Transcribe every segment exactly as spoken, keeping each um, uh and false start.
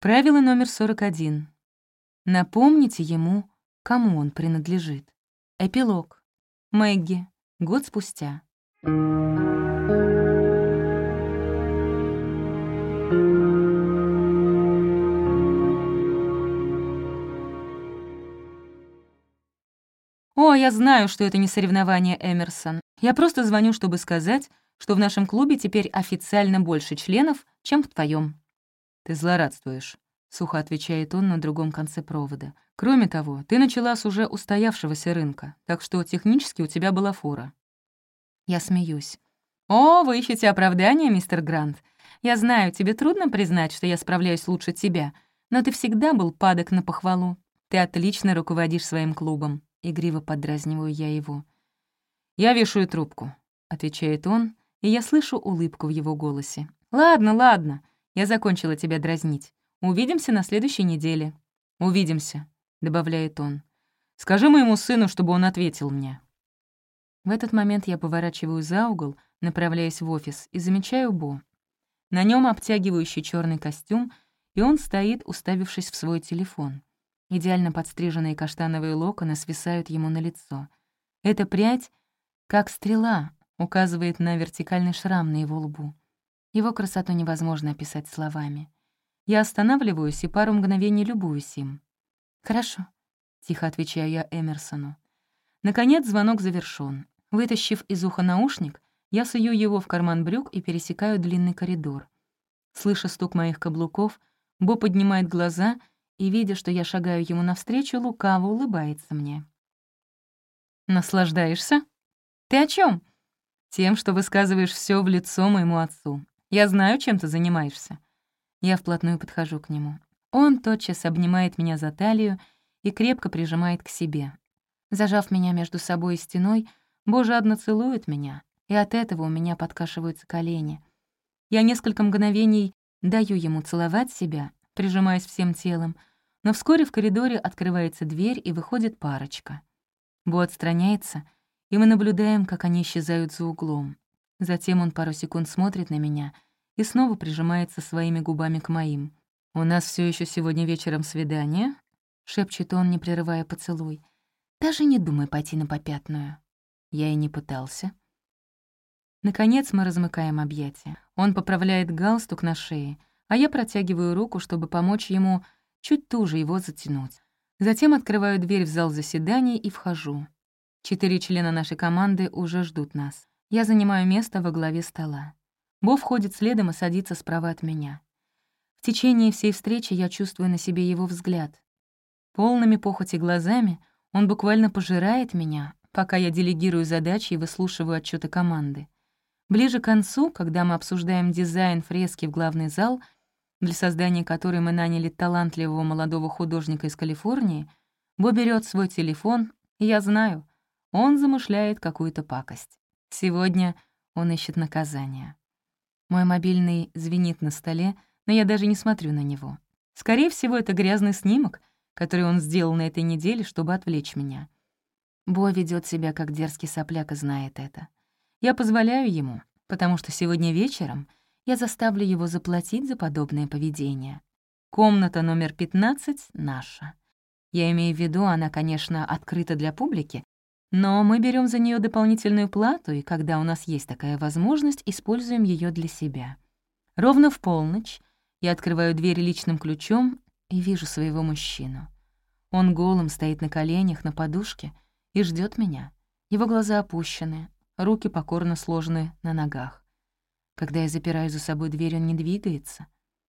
Правило номер сорок один. Напомните ему, кому он принадлежит. Эпилог. Мэгги. Год спустя. «О, я знаю, что это не соревнование, Эмерсон. Я просто звоню, чтобы сказать, что в нашем клубе теперь официально больше членов, чем в твоем. «Ты злорадствуешь», — сухо отвечает он на другом конце провода. «Кроме того, ты начала с уже устоявшегося рынка, так что технически у тебя была фора». Я смеюсь. «О, вы ищете оправдания, мистер Грант? Я знаю, тебе трудно признать, что я справляюсь лучше тебя, но ты всегда был падок на похвалу. Ты отлично руководишь своим клубом». Игриво поддразниваю я его. «Я вешаю трубку», — отвечает он, и я слышу улыбку в его голосе. «Ладно, ладно, я закончила тебя дразнить. Увидимся на следующей неделе». «Увидимся», — добавляет он. «Скажи моему сыну, чтобы он ответил мне». В этот момент я поворачиваю за угол, направляясь в офис, и замечаю Бо. На нем обтягивающий черный костюм, и он стоит, уставившись в свой телефон. Идеально подстриженные каштановые локоны свисают ему на лицо. Эта прядь, как стрела, указывает на вертикальный шрам на его лбу. Его красоту невозможно описать словами. Я останавливаюсь и пару мгновений любуюсь им. «Хорошо», — тихо отвечаю я Эмерсону. Наконец звонок завершён. Вытащив из уха наушник, я сую его в карман брюк и пересекаю длинный коридор. Слыша стук моих каблуков, Бо поднимает глаза и, видя, что я шагаю ему навстречу, лукаво улыбается мне. «Наслаждаешься? Ты о чем? «Тем, что высказываешь все в лицо моему отцу. Я знаю, чем ты занимаешься». Я вплотную подхожу к нему. Он тотчас обнимает меня за талию и крепко прижимает к себе. Зажав меня между собой и стеной, Бо жадно целует меня, и от этого у меня подкашиваются колени. Я несколько мгновений даю ему целовать себя, прижимаясь всем телом, но вскоре в коридоре открывается дверь, и выходит парочка. Бо отстраняется, и мы наблюдаем, как они исчезают за углом. Затем он пару секунд смотрит на меня и снова прижимается своими губами к моим. «У нас все еще сегодня вечером свидание?» — шепчет он, не прерывая поцелуй. «Даже не думай пойти на попятную». Я и не пытался. Наконец мы размыкаем объятия. Он поправляет галстук на шее, а я протягиваю руку, чтобы помочь ему чуть туже его затянуть. Затем открываю дверь в зал заседаний и вхожу. Четыре члена нашей команды уже ждут нас. Я занимаю место во главе стола. Бо входит следом и садится справа от меня. В течение всей встречи я чувствую на себе его взгляд. Полными похоти глазами он буквально пожирает меня, пока я делегирую задачи и выслушиваю отчеты команды. Ближе к концу, когда мы обсуждаем дизайн фрески в главный зал, для создания которой мы наняли талантливого молодого художника из Калифорнии, Бо берет свой телефон, и я знаю, он замышляет какую-то пакость. Сегодня он ищет наказания. Мой мобильный звенит на столе, но я даже не смотрю на него. Скорее всего, это грязный снимок, который он сделал на этой неделе, чтобы отвлечь меня. Бо ведет себя как дерзкий сопляк и знает это. Я позволяю ему, потому что сегодня вечером я заставлю его заплатить за подобное поведение. Комната номер пятнадцать наша. Я имею в виду, она, конечно, открыта для публики, но мы берем за нее дополнительную плату, и когда у нас есть такая возможность, используем ее для себя. Ровно в полночь я открываю дверь личным ключом и вижу своего мужчину. Он голым стоит на коленях, на подушке и ждет меня. Его глаза опущены, руки покорно сложены на ногах. Когда я запираю за собой дверь, он не двигается.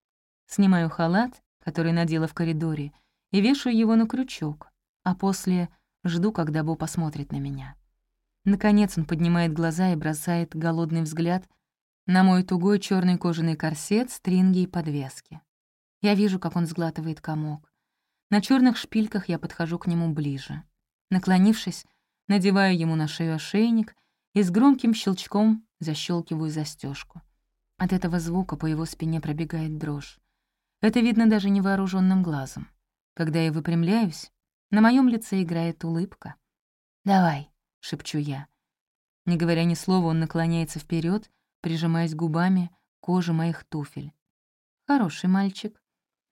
Снимаю халат, который надела в коридоре, и вешаю его на крючок, а после жду, когда Бо посмотрит на меня. Наконец он поднимает глаза и бросает голодный взгляд на мой тугой черный кожаный корсет, стринги и подвески. Я вижу, как он сглатывает комок. На черных шпильках я подхожу к нему ближе. Наклонившись, надеваю ему на шею ошейник и с громким щелчком защелкиваю застежку. От этого звука по его спине пробегает дрожь. Это видно даже невооруженным глазом. Когда я выпрямляюсь, на моем лице играет улыбка. «Давай», — шепчу я. Не говоря ни слова, он наклоняется вперед, прижимаясь губами к коже моих туфель. «Хороший мальчик».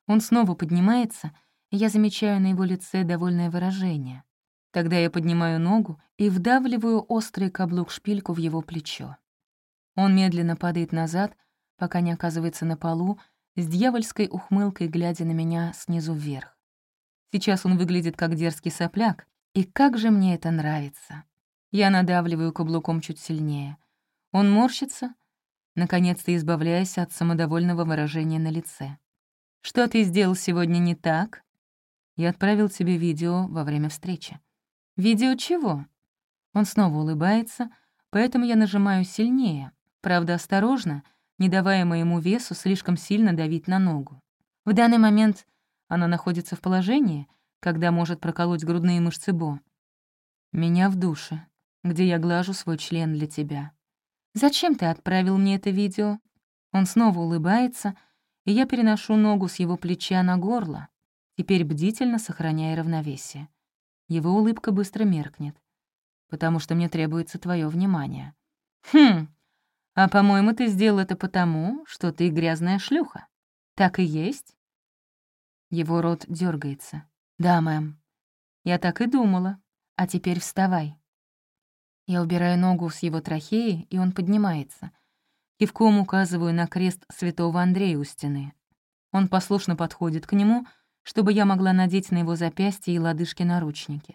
Он снова поднимается, и я замечаю на его лице довольное выражение. Тогда я поднимаю ногу и вдавливаю острый каблук-шпильку в его плечо. Он медленно падает назад, пока не оказывается на полу, с дьявольской ухмылкой глядя на меня снизу вверх. Сейчас он выглядит как дерзкий сопляк, и как же мне это нравится. Я надавливаю каблуком чуть сильнее. Он морщится, наконец-то избавляясь от самодовольного выражения на лице. «Что ты сделал сегодня не так?» «Я отправил тебе видео во время встречи». «Видео чего?» Он снова улыбается, поэтому я нажимаю сильнее, правда, осторожно, не давая моему весу слишком сильно давить на ногу. В данный момент она находится в положении, когда может проколоть грудные мышцы Бо. «Меня в душе, где я глажу свой член для тебя». «Зачем ты отправил мне это видео?» Он снова улыбается, и я переношу ногу с его плеча на горло, теперь бдительно сохраняя равновесие. Его улыбка быстро меркнет, потому что мне требуется твое внимание. «Хм, а, по-моему, ты сделал это потому, что ты грязная шлюха. Так и есть?» Его рот дергается. «Да, мэм. Я так и думала. А теперь вставай». Я убираю ногу с его трахеи, и он поднимается. Кивком указываю на крест святого Андрея у стены. Он послушно подходит к нему, чтобы я могла надеть на его запястье и лодыжки наручники.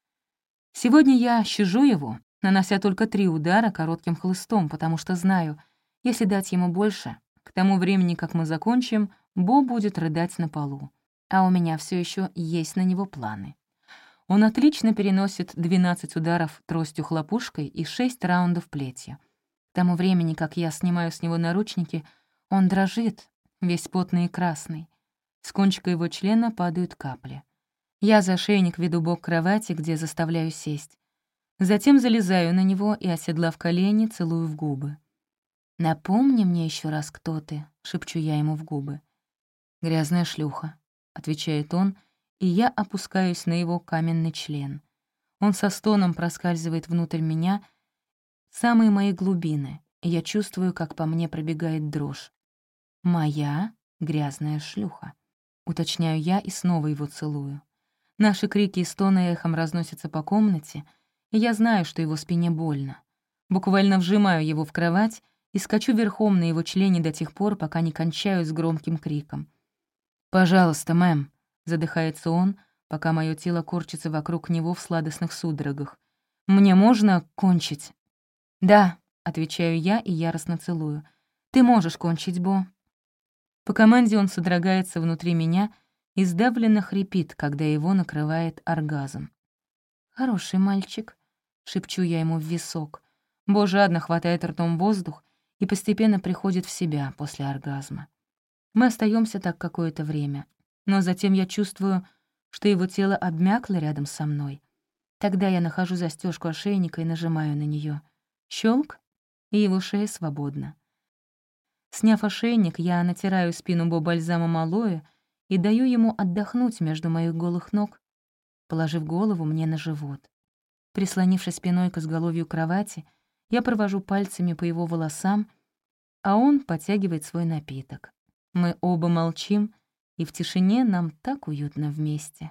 Сегодня я щажу его, нанося только три удара коротким хлыстом, потому что знаю, если дать ему больше, к тому времени, как мы закончим, Бо будет рыдать на полу. А у меня все еще есть на него планы. Он отлично переносит двенадцать ударов тростью-хлопушкой и шесть раундов плетью. К тому времени, как я снимаю с него наручники, он дрожит, весь потный и красный. С кончика его члена падают капли. Я за шейник веду бок кровати, где заставляю сесть. Затем залезаю на него и, оседлав колени, целую в губы. «Напомни мне еще раз, кто ты», — шепчу я ему в губы. «Грязная шлюха», — отвечает он, и я опускаюсь на его каменный член. Он со стоном проскальзывает внутрь меня, в самые мои глубины, и я чувствую, как по мне пробегает дрожь. «Моя грязная шлюха», — уточняю я и снова его целую. Наши крики и стоны эхом разносятся по комнате, и я знаю, что его спине больно. Буквально вжимаю его в кровать и скачу верхом на его члене до тех пор, пока не кончаю с громким криком. «Пожалуйста, мэм», — задыхается он, пока мое тело корчится вокруг него в сладостных судорогах. «Мне можно кончить?» «Да», — отвечаю я и яростно целую. «Ты можешь кончить, Бо». По команде он содрогается внутри меня и сдавленно хрипит, когда его накрывает оргазм. «Хороший мальчик», — шепчу я ему в висок. Бо жадно хватает ртом воздух и постепенно приходит в себя после оргазма. Мы остаемся так какое-то время, но затем я чувствую, что его тело обмякло рядом со мной. Тогда я нахожу застежку ошейника и нажимаю на нее. Щелк, и его шея свободна. Сняв ошейник, я натираю спину Бо бальзамом алоэ и даю ему отдохнуть между моих голых ног, положив голову мне на живот. Прислонившись спиной к изголовью кровати, я провожу пальцами по его волосам, а он подтягивает свой напиток. Мы оба молчим, и в тишине нам так уютно вместе.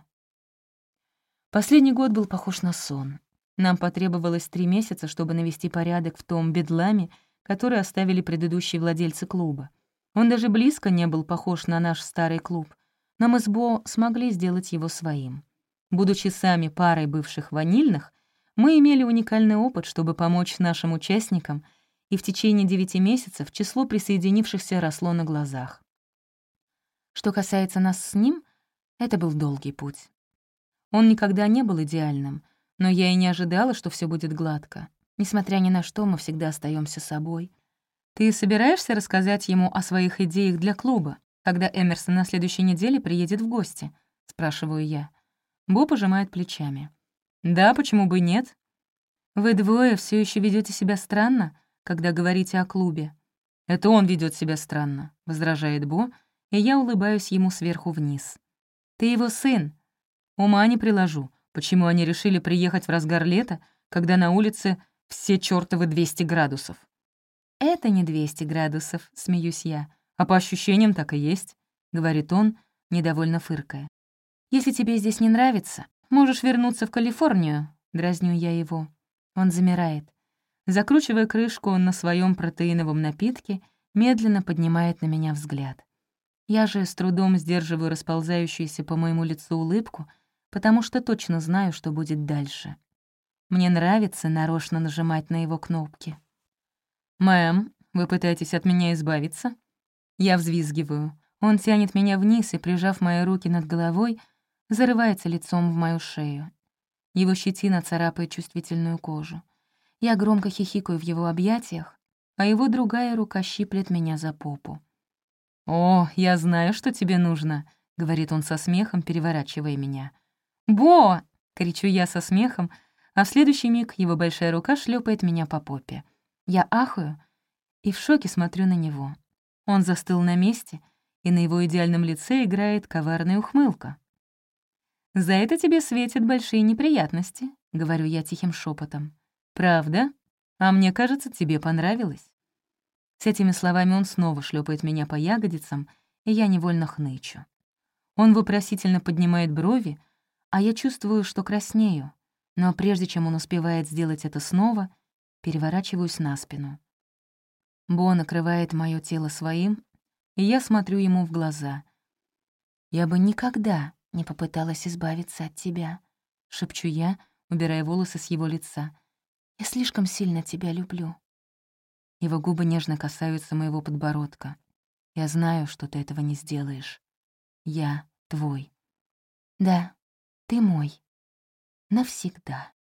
Последний год был похож на сон. Нам потребовалось три месяца, чтобы навести порядок в том бедламе, который оставили предыдущие владельцы клуба. Он даже близко не был похож на наш старый клуб, но мы с Бо смогли сделать его своим. Будучи сами парой бывших ванильных, мы имели уникальный опыт, чтобы помочь нашим участникам, и в течение девяти месяцев число присоединившихся росло на глазах. Что касается нас с ним, это был долгий путь. Он никогда не был идеальным, но я и не ожидала, что все будет гладко. Несмотря ни на что, мы всегда остаемся собой. «Ты собираешься рассказать ему о своих идеях для клуба, когда Эмерсон на следующей неделе приедет в гости?» — спрашиваю я. Бо пожимает плечами. «Да, почему бы нет? Вы двое все еще ведете себя странно, когда говорите о клубе». «Это он ведет себя странно», — возражает Бо, и я улыбаюсь ему сверху вниз. «Ты его сын. Ума не приложу, почему они решили приехать в разгар лета, когда на улице все чёртовы двести градусов». «Это не двести градусов», — смеюсь я. «А по ощущениям так и есть», — говорит он, недовольно фыркая. «Если тебе здесь не нравится, можешь вернуться в Калифорнию», — дразню я его. Он замирает. Закручивая крышку, он на своем протеиновом напитке медленно поднимает на меня взгляд. Я же с трудом сдерживаю расползающуюся по моему лицу улыбку, потому что точно знаю, что будет дальше. Мне нравится нарочно нажимать на его кнопки. «Мэм, вы пытаетесь от меня избавиться?» Я взвизгиваю. Он тянет меня вниз и, прижав мои руки над головой, зарывается лицом в мою шею. Его щетина царапает чувствительную кожу. Я громко хихикаю в его объятиях, а его другая рука щиплет меня за попу. «О, я знаю, что тебе нужно», — говорит он со смехом, переворачивая меня. «Бо!» — кричу я со смехом, а в следующий миг его большая рука шлепает меня по попе. Я ахаю и в шоке смотрю на него. Он застыл на месте, и на его идеальном лице играет коварная ухмылка. «За это тебе светят большие неприятности», — говорю я тихим шепотом. «Правда? А мне кажется, тебе понравилось». С этими словами он снова шлепает меня по ягодицам, и я невольно хнычу. Он вопросительно поднимает брови, а я чувствую, что краснею, но прежде чем он успевает сделать это снова, переворачиваюсь на спину. Бо накрывает моё тело своим, и я смотрю ему в глаза. «Я бы никогда не попыталась избавиться от тебя», — шепчу я, убирая волосы с его лица. «Я слишком сильно тебя люблю». Его губы нежно касаются моего подбородка. «Я знаю, что ты этого не сделаешь. Я твой». «Да, ты мой. Навсегда».